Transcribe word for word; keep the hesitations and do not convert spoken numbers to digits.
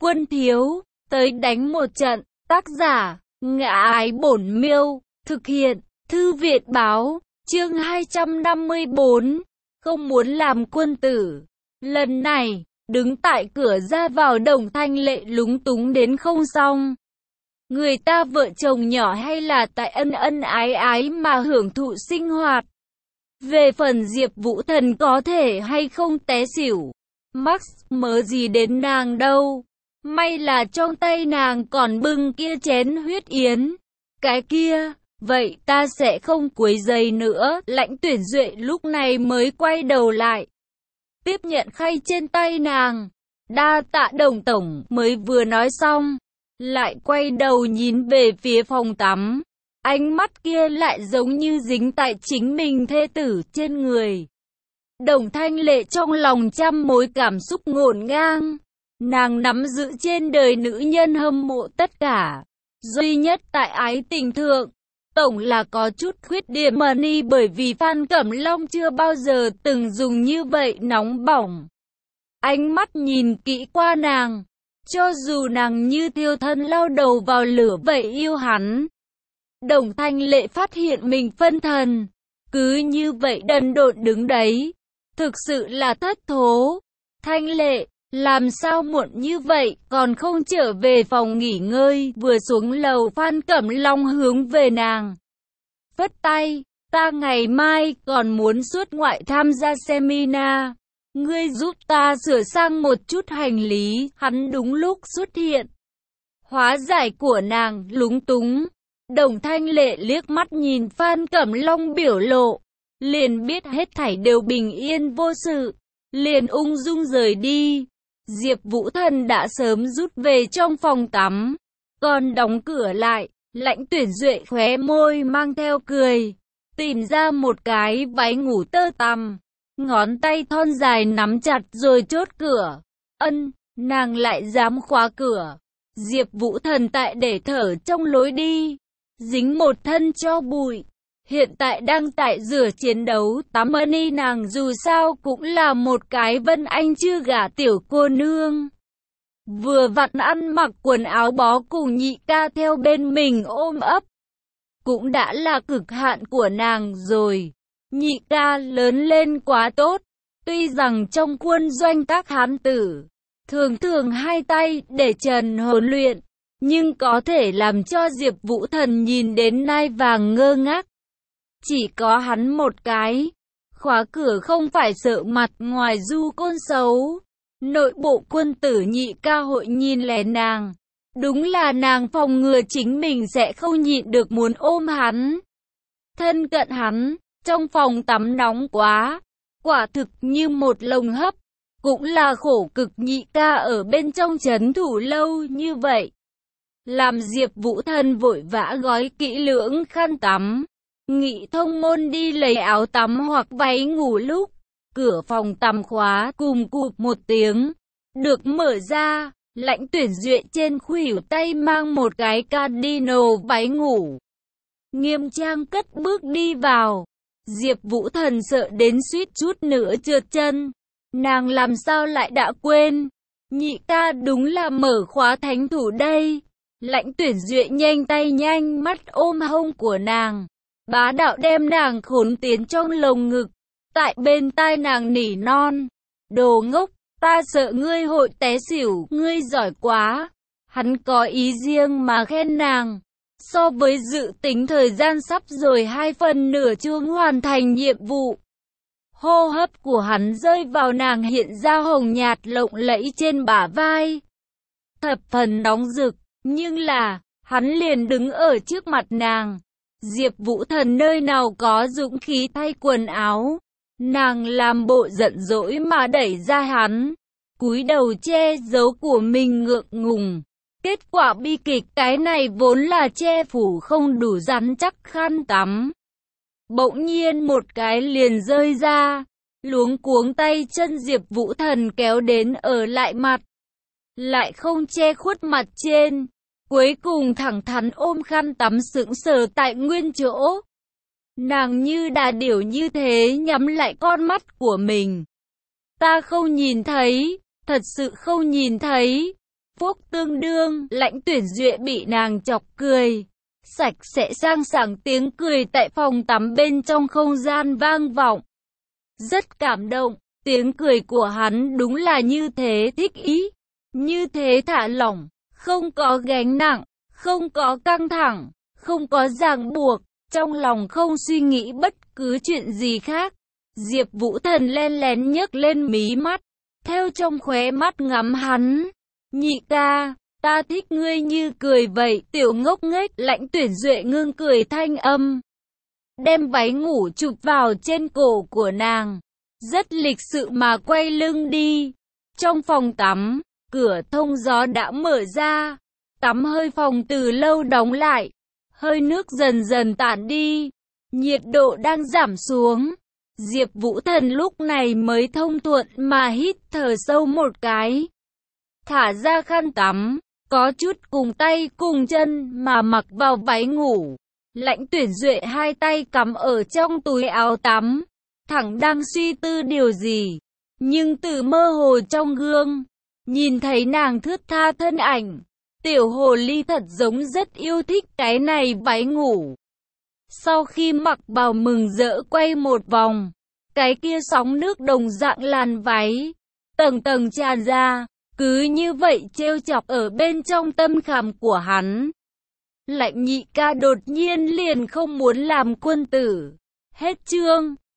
Quân thiếu, tới đánh một trận. Tác giả, Ngã Ái Bổn Miêu. Thực hiện, Thư Viện Báo. Chương hai trăm năm mươi bốn. Không muốn làm quân tử. Lần này, đứng tại cửa ra vào Đồng Thanh Lệ lúng túng đến không xong. Người ta vợ chồng nhỏ hay là tại ân ân ái ái mà hưởng thụ sinh hoạt. Về phần Diệp Vũ Thần có thể hay không té xỉu, Max mớ gì đến nàng đâu. May là trong tay nàng còn bưng kia chén huyết yến. Cái kia, vậy ta sẽ không quấy rầy nữa. Lãnh Tuyển Duệ lúc này mới quay đầu lại, tiếp nhận khay trên tay nàng. Đa tạ Đồng tổng. Mới vừa nói xong, lại quay đầu nhìn về phía phòng tắm. Ánh mắt kia lại giống như dính tại chính mình thê tử trên người. Đồng Thanh Lệ trong lòng trăm mối cảm xúc ngổn ngang. Nàng nắm giữ trên đời nữ nhân hâm mộ tất cả. Duy nhất tại ái tình thượng, tổng là có chút khuyết điểm money, bởi vì Phan Cẩm Long chưa bao giờ từng dùng như vậy nóng bỏng. Ánh mắt nhìn kỹ qua nàng, cho dù nàng như thiêu thân lao đầu vào lửa vậy yêu hắn. Đồng Thanh Lệ phát hiện mình phân thần, cứ như vậy đần độn đứng đấy, thực sự là thất thố. Thanh Lệ, làm sao muộn như vậy, còn không trở về phòng nghỉ ngơi? Vừa xuống lầu, Phan Cẩm Long hướng về nàng phất tay, ta ngày mai còn muốn xuất ngoại tham gia seminar, ngươi giúp ta sửa sang một chút hành lý. Hắn đúng lúc xuất hiện, hóa giải của nàng lúng túng. Đồng Thanh Lệ liếc mắt nhìn Phan Cẩm Long biểu lộ, liền biết hết thảy đều bình yên vô sự, liền ung dung rời đi. Diệp Vũ Thần đã sớm rút về trong phòng tắm, còn đóng cửa lại. Lãnh Tuyển Duệ khóe môi mang theo cười, tìm ra một cái váy ngủ tơ tằm, ngón tay thon dài nắm chặt rồi chốt cửa. Ân, nàng lại dám khóa cửa. Diệp Vũ Thần tại để thở trong lối đi, dính một thân cho bụi. Hiện tại đang tại rửa chiến đấu tắm money, nàng dù sao cũng là một cái Vân Anh chưa gả tiểu cô nương. Vừa vặn ăn mặc quần áo bó cùng nhị ca theo bên mình ôm ấp, cũng đã là cực hạn của nàng rồi. Nhị ca lớn lên quá tốt, tuy rằng trong quân doanh các hán tử thường thường hai tay để trần huấn luyện, nhưng có thể làm cho Diệp Vũ Thần nhìn đến nai vàng ngơ ngác. Chỉ có hắn một cái, khóa cửa không phải sợ mặt ngoài du côn xấu. Nội bộ quân tử nhị ca hội nhìn lén nàng, đúng là nàng phòng ngừa chính mình sẽ không nhịn được muốn ôm hắn, thân cận hắn. Trong phòng tắm nóng quá, quả thực như một lồng hấp, cũng là khổ cực nhị ca ở bên trong trấn thủ lâu như vậy. Làm Diệp Vũ Thần vội vã gói kỹ lưỡng khăn tắm, nghị thông môn đi lấy áo tắm hoặc váy ngủ. Lúc cửa phòng tắm khóa cùm cụp một tiếng, được mở ra. Lãnh Tuyển Duệ trên khuỷu tay mang một cái cardino váy ngủ, nghiêm trang cất bước đi vào. Diệp Vũ Thần sợ đến suýt chút nữa trượt chân. Nàng làm sao lại đã quên, nhị ca đúng là mở khóa thánh thủ đây. Lãnh Tuyển Duệ nhanh tay nhanh mắt ôm hông của nàng, bá đạo đem nàng khốn tiến trong lồng ngực. Tại bên tai nàng nỉ non, đồ ngốc, ta sợ ngươi hội té xỉu, ngươi giỏi quá. Hắn có ý riêng mà khen nàng. So với dự tính thời gian sắp rồi hai phần nửa chương hoàn thành nhiệm vụ. Hô hấp của hắn rơi vào nàng hiện ra hồng nhạt lộng lẫy trên bả vai, thập phần nóng rực. Nhưng là, hắn liền đứng ở trước mặt nàng. Diệp Vũ Thần nơi nào có dũng khí thay quần áo. Nàng làm bộ giận dỗi mà đẩy ra hắn, cúi đầu che giấu của mình ngượng ngùng. Kết quả bi kịch, cái này vốn là che phủ không đủ rắn chắc khăn tắm, bỗng nhiên một cái liền rơi ra. Luống cuống tay chân Diệp Vũ Thần kéo đến ở lại mặt, lại không che khuất mặt trên. Cuối cùng thẳng thắn ôm khăn tắm sững sờ tại nguyên chỗ. Nàng như đà điểu như thế nhắm lại con mắt của mình. Ta không nhìn thấy, thật sự không nhìn thấy. phúc tương đương. Lãnh Tuyển Duệ bị nàng chọc cười. Sạch sẽ sang sảng tiếng cười tại phòng tắm bên trong không gian vang vọng. Rất cảm động, tiếng cười của hắn đúng là như thế thích ý, như thế thả lỏng, không có gánh nặng, không có căng thẳng, không có ràng buộc, trong lòng không suy nghĩ bất cứ chuyện gì khác. Diệp Vũ Thần len lén nhấc lên mí mắt, theo trong khóe mắt ngắm hắn. Nhị ca, ta thích ngươi như cười vậy, tiểu ngốc nghếch. Lãnh Tuyển Duệ ngưng cười thanh âm, đem váy ngủ chụp vào trên cổ của nàng, rất lịch sự mà quay lưng đi. Trong phòng tắm, cửa thông gió đã mở ra, tắm hơi phòng từ lâu đóng lại, hơi nước dần dần tản đi, nhiệt độ đang giảm xuống. Diệp Vũ Thần lúc này mới thông thuận mà hít thở sâu một cái, thả ra khăn tắm, có chút cùng tay cùng chân mà mặc vào váy ngủ. Lãnh Tuyển Duệ hai tay cắm ở trong túi áo tắm, thẳng đang suy tư điều gì, nhưng từ mơ hồ trong gương, nhìn thấy nàng thướt tha thân ảnh, tiểu hồ ly thật giống rất yêu thích cái này váy ngủ. Sau khi mặc vào mừng rỡ quay một vòng, cái kia sóng nước đồng dạng làn váy, tầng tầng tràn ra, cứ như vậy trêu chọc ở bên trong tâm khảm của hắn. Lãnh nhị ca đột nhiên liền không muốn làm quân tử. Hết chương.